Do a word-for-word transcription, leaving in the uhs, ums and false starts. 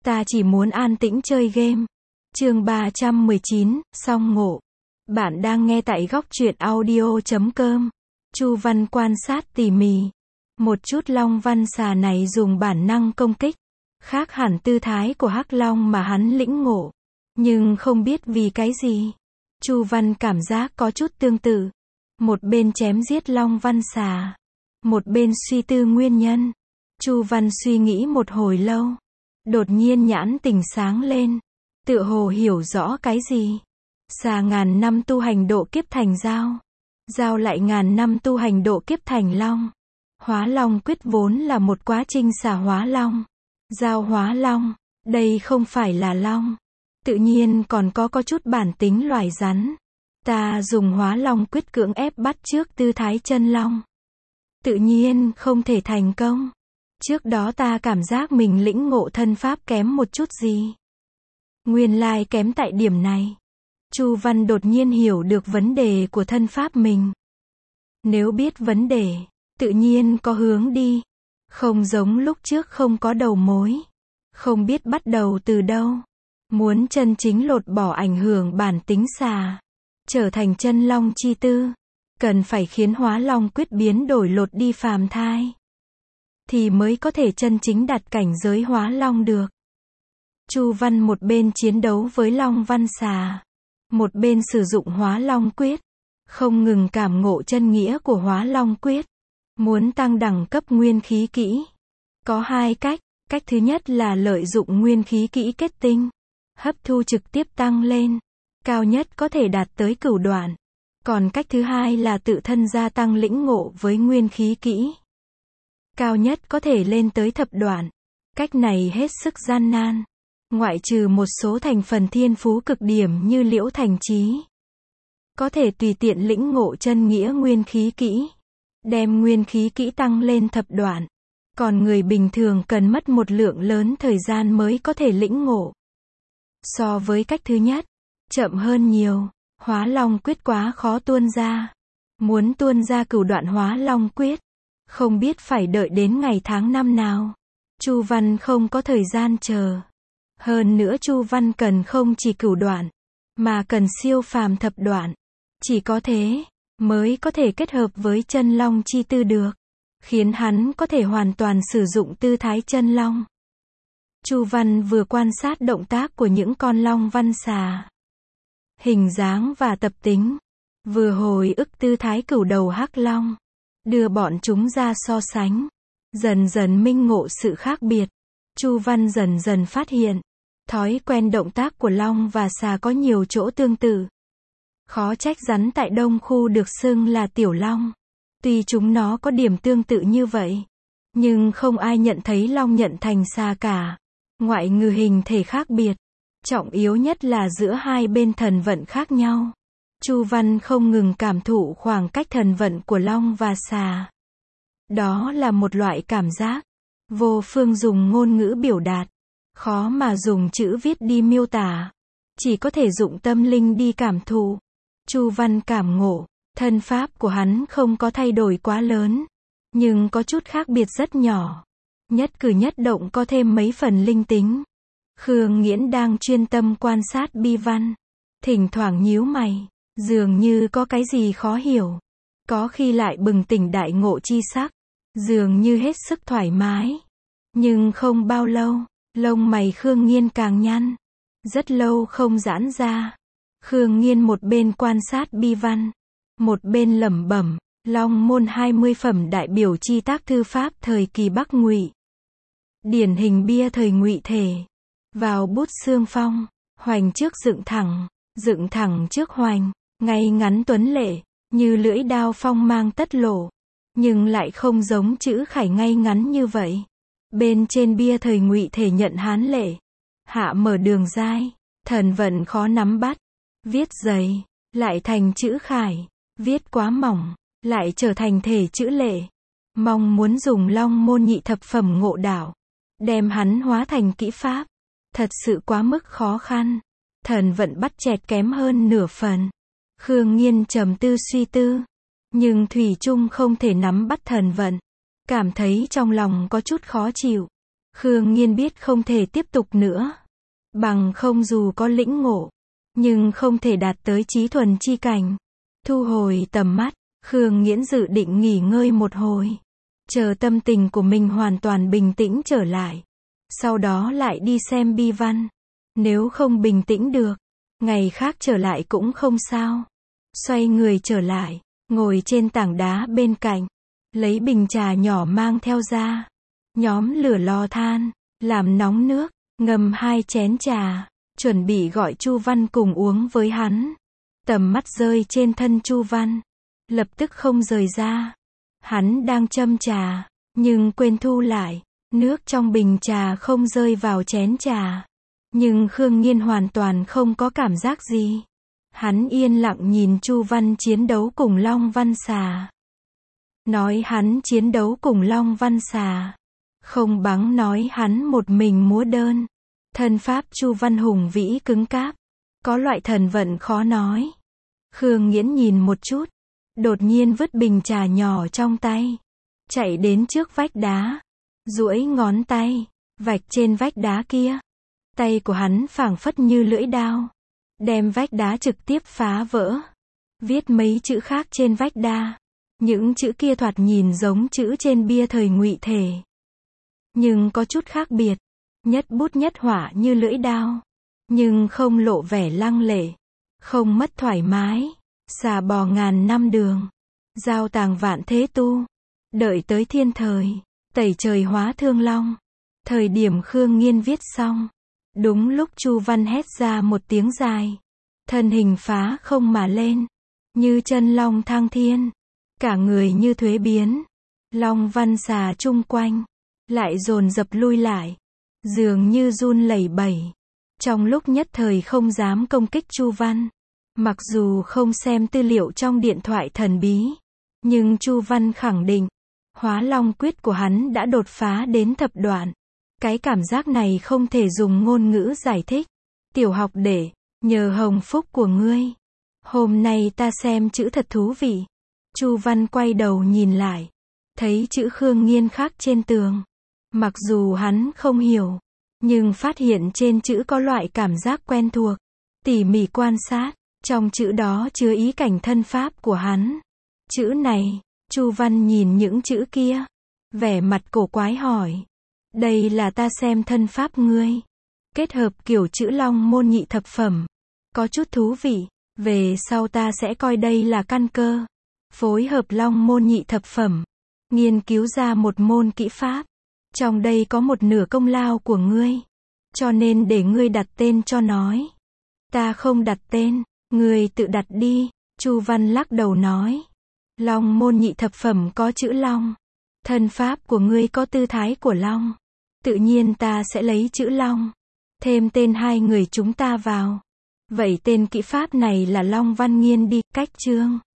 Ta chỉ muốn an tĩnh chơi game. Chương ba trăm mười chín, song ngộ. Bạn đang nghe tại góc truyện audio chấm com. Chu Văn quan sát tỉ mỉ. Một chút long văn xà này dùng bản năng công kích. Khác hẳn tư thái của hắc long mà hắn lĩnh ngộ. Nhưng không biết vì cái gì. Chu Văn cảm giác có chút tương tự. Một bên chém giết long văn xà. Một bên suy tư nguyên nhân. Chu Văn suy nghĩ một hồi lâu. Đột nhiên nhãn tình sáng lên. Tựa hồ hiểu rõ cái gì. Xà ngàn năm tu hành độ kiếp thành dao. Dao lại ngàn năm tu hành độ kiếp thành long. Hóa long quyết vốn là một quá trình xà hóa long. Dao hóa long. Đây không phải là long. Tự nhiên còn có có chút bản tính loài rắn. Ta dùng hóa long quyết cưỡng ép bắt chước tư thái chân long. Tự nhiên không thể thành công. Trước đó ta cảm giác mình lĩnh ngộ thân pháp kém một chút gì. Nguyên lai kém tại điểm này. Chu Văn đột nhiên hiểu được vấn đề của thân pháp mình. Nếu biết vấn đề, tự nhiên có hướng đi. Không giống lúc trước không có đầu mối. Không biết bắt đầu từ đâu. Muốn chân chính lột bỏ ảnh hưởng bản tính xà. Trở thành chân long chi tư. Cần phải khiến hóa long quyết biến đổi lột đi phàm thai. Thì mới có thể chân chính đạt cảnh giới hóa long được. Chu Văn một bên chiến đấu với long văn xà. Một bên sử dụng hóa long quyết. Không ngừng cảm ngộ chân nghĩa của hóa long quyết. Muốn tăng đẳng cấp nguyên khí kỹ. Có hai cách. Cách thứ nhất là lợi dụng nguyên khí kỹ kết tinh. Hấp thu trực tiếp tăng lên. Cao nhất có thể đạt tới cửu đoạn. Còn cách thứ hai là tự thân gia tăng lĩnh ngộ với nguyên khí kỹ. Cao nhất có thể lên tới thập đoạn. Cách này hết sức gian nan. Ngoại trừ một số thành phần thiên phú cực điểm như Liễu Thành Chí. Có thể tùy tiện lĩnh ngộ chân nghĩa nguyên khí kỹ. Đem nguyên khí kỹ tăng lên thập đoạn. Còn người bình thường cần mất một lượng lớn thời gian mới có thể lĩnh ngộ. So với cách thứ nhất, chậm hơn nhiều. Hóa long quyết quá khó tuôn ra. Muốn tuôn ra cửu đoạn hóa long quyết. Không biết phải đợi đến ngày tháng năm nào. Chu Văn không có thời gian chờ. Hơn nữa Chu Văn cần không chỉ cửu đoạn, mà cần siêu phàm thập đoạn. Chỉ có thế, mới có thể kết hợp với chân long chi tư được. Khiến hắn có thể hoàn toàn sử dụng tư thái chân long. Chu Văn vừa quan sát động tác của những con long văn xà. Hình dáng và tập tính. Vừa hồi ức tư thái cửu đầu hắc long. Đưa bọn chúng ra so sánh. Dần dần minh ngộ sự khác biệt. Chu Văn dần dần phát hiện. Thói quen động tác của long và xà có nhiều chỗ tương tự. Khó trách rắn tại Đông Khu được xưng là tiểu long. Tuy chúng nó có điểm tương tự như vậy. Nhưng không ai nhận thấy long nhận thành xà cả. Ngoại ngừ hình thể khác biệt. Trọng yếu nhất là giữa hai bên thần vận khác nhau. Chu Văn không ngừng cảm thụ khoảng cách thần vận của long và xà. Đó là một loại cảm giác. Vô phương dùng ngôn ngữ biểu đạt. Khó mà dùng chữ viết đi miêu tả. Chỉ có thể dụng tâm linh đi cảm thụ. Chu Văn cảm ngộ. Thân pháp của hắn không có thay đổi quá lớn. Nhưng có chút khác biệt rất nhỏ. Nhất cử nhất động có thêm mấy phần linh tính. Khương Nghiễn đang chuyên tâm quan sát bi văn. Thỉnh thoảng nhíu mày. Dường như có cái gì khó hiểu. Có khi lại bừng tỉnh đại ngộ chi sắc. Dường như hết sức thoải mái. Nhưng không bao lâu, lông mày Khương Nghiên càng nhăn. Rất lâu không giãn ra. Khương Nghiên một bên quan sát bi văn. Một bên lẩm bẩm. Long môn hai mươi phẩm đại biểu chi tác thư pháp thời kỳ Bắc Ngụy. Điển hình bia thời Ngụy thể. Vào bút xương phong. Hoành trước dựng thẳng. Dựng thẳng trước hoành. Ngay ngắn tuấn lệ. Như lưỡi đao phong mang tất lộ. Nhưng lại không giống chữ khải ngay ngắn như vậy. Bên trên bia thời Ngụy thể nhận hán lệ. Hạ mở đường dai. Thần vận khó nắm bắt. Viết dày. Lại thành chữ khải. Viết quá mỏng. Lại trở thành thể chữ lệ. Mong muốn dùng long môn nhị thập phẩm ngộ đạo. Đem hắn hóa thành kỹ pháp. Thật sự quá mức khó khăn. Thần vận bắt chẹt kém hơn nửa phần. Khương Nghiên trầm tư suy tư. Nhưng thủy chung không thể nắm bắt thần vận. Cảm thấy trong lòng có chút khó chịu. Khương Nghiên biết không thể tiếp tục nữa. Bằng không dù có lĩnh ngộ, nhưng không thể đạt tới chí thuần chi cảnh. Thu hồi tầm mắt, Khương Nghiễn dự định nghỉ ngơi một hồi. Chờ tâm tình của mình hoàn toàn bình tĩnh trở lại. Sau đó lại đi xem bi văn. Nếu không bình tĩnh được, ngày khác trở lại cũng không sao. Xoay người trở lại, ngồi trên tảng đá bên cạnh. Lấy bình trà nhỏ mang theo ra. Nhóm lửa lò than, làm nóng nước, ngâm hai chén trà. Chuẩn bị gọi Chu Văn cùng uống với hắn. Tầm mắt rơi trên thân Chu Văn. Lập tức không rời ra. Hắn đang châm trà, nhưng quên thu lại. Nước trong bình trà không rơi vào chén trà. Nhưng Khương Nghiên hoàn toàn không có cảm giác gì. Hắn yên lặng nhìn Chu Văn chiến đấu cùng Long Văn Xà. Nói hắn chiến đấu cùng Long Văn Xà. Không bằng nói hắn một mình múa đơn. Thân pháp Chu Văn hùng vĩ cứng cáp. Có loại thần vận khó nói. Khương Nghiễn nhìn một chút. Đột nhiên vứt bình trà nhỏ trong tay. Chạy đến trước vách đá. Duỗi ngón tay. Vạch trên vách đá kia. Tay của hắn phảng phất như lưỡi dao. Đem vách đá trực tiếp phá vỡ. Viết mấy chữ khác trên vách đá. Những chữ kia thoạt nhìn giống chữ trên bia thời Ngụy Thể. Nhưng có chút khác biệt. Nhất bút nhất họa như lưỡi dao. Nhưng không lộ vẻ lăng lệ. Không mất thoải mái. Xà bò ngàn năm đường. Giao tàng vạn thế tu. Đợi tới thiên thời. Tẩy trời hóa thương long. Thời điểm Khương Nghiên viết xong. Đúng lúc Chu Văn hét ra một tiếng dài. Thân hình phá không mà lên. Như chân long thăng thiên. Cả người như thuế biến. Long Văn Xà chung quanh. Lại dồn dập lui lại. Dường như run lẩy bẩy. Trong lúc nhất thời không dám công kích Chu Văn. Mặc dù không xem tư liệu trong điện thoại thần bí. Nhưng Chu Văn khẳng định. Hóa Long quyết của hắn đã đột phá đến thập đoạn. Cái cảm giác này không thể dùng ngôn ngữ giải thích. Tiểu học đệ, nhờ hồng phúc của ngươi. Hôm nay ta xem chữ thật thú vị. Chu Văn quay đầu nhìn lại. Thấy chữ Khương Nghiên khắc trên tường. Mặc dù hắn không hiểu. Nhưng phát hiện trên chữ có loại cảm giác quen thuộc. Tỉ mỉ quan sát. Trong chữ đó chứa ý cảnh thân pháp của hắn. Chữ này, Chu Văn nhìn những chữ kia. Vẻ mặt cổ quái hỏi. Đây là ta xem thân pháp ngươi. Kết hợp kiểu chữ Long môn nhị thập phẩm. Có chút thú vị. Về sau ta sẽ coi đây là căn cơ. Phối hợp Long môn nhị thập phẩm. Nghiên cứu ra một môn kỹ pháp. Trong đây có một nửa công lao của ngươi. Cho nên để ngươi đặt tên cho nói. Ta không đặt tên. Ngươi tự đặt đi. Chu Văn lắc đầu nói. Long môn nhị thập phẩm có chữ Long. Thân pháp của ngươi có tư thái của Long. Tự nhiên ta sẽ lấy chữ Long. Thêm tên hai người chúng ta vào. Vậy tên kỹ pháp này là Long Văn Nghiên đi. Cách chương